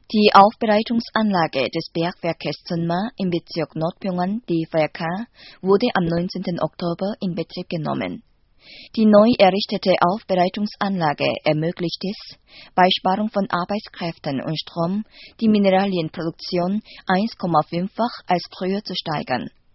Die Aufbereitungsanlage des Bergwerkes Sunma im Bezirk Nordpyongan, DVK, wurde am 19. Oktober in Betrieb genommen. Die neu errichtete Aufbereitungsanlage ermöglicht es, bei Sparung von Arbeitskräften und Strom die Mineralienproduktion 1,5-fach als früher zu steigern.